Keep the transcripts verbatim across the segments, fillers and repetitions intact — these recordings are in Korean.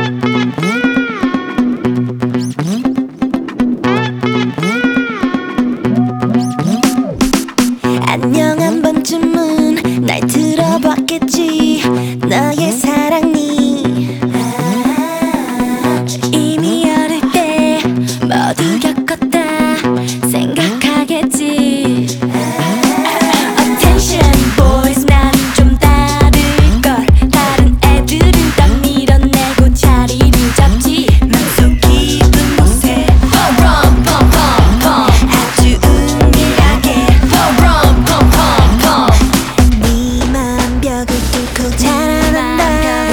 안녕 한 번쯤은 날 들어봤겠지. 너의 사랑니 이미 어릴 때 모두 겪었다 생각하겠지. Attention boys, 나는 좀 다를걸. 다른 애들은 딱 밀어내고 자리를 잡지. 난 속 깊은 곳에 rum pum pum pum 아주 은밀하게 rum pum pum pum 네맘 벽을 뚫고 자라난다.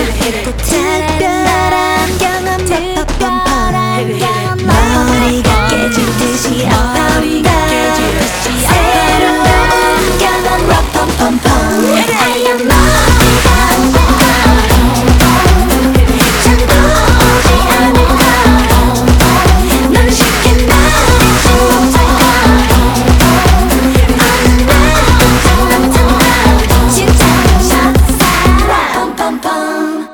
특별한 경험 펌펌펌 머리가 깨질 듯이 아파온다. 새로운 경험 펌펌펌 I am 너가 잠도 오지 않을까. 넌 쉽게 말이지 못할까. 어느 날 진짜 첫사랑 펌펌펌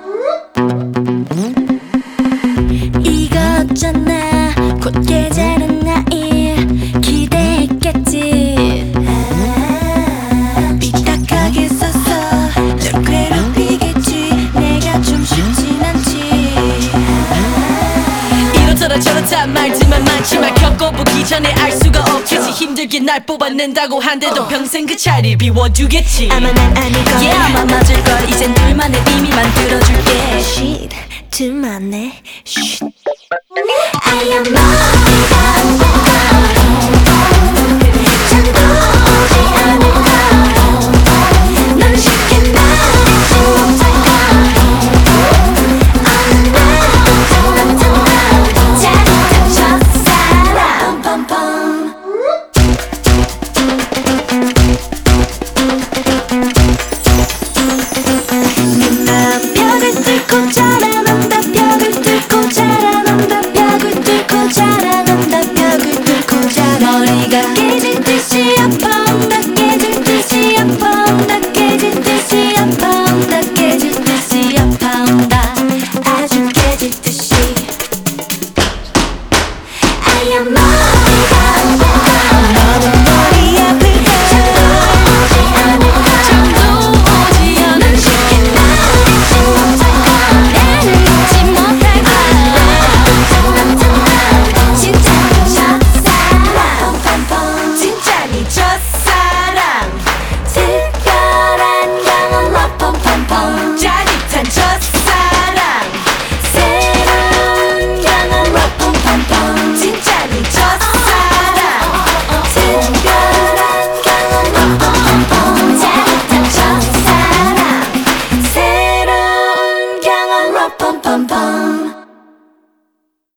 이거 어쩌나 곧 깨자는 나일 기대했겠지. 삐딱하게 써서 널 괴롭히겠지. 내가 좀 쉽진 않지. 이렇더라 저렇다 말들만 많지만 겪어보기 전에 알 수가 없겠지. 힘들게 날 뽑아낸다고 한데도 평생 그 자리를 비워두겠지. 아마 난 아닐 거야. Yeah 아마 맞을걸. 이젠 둘만의 의미 만들어줄게. Shit, 둘만의 Shit I am 너가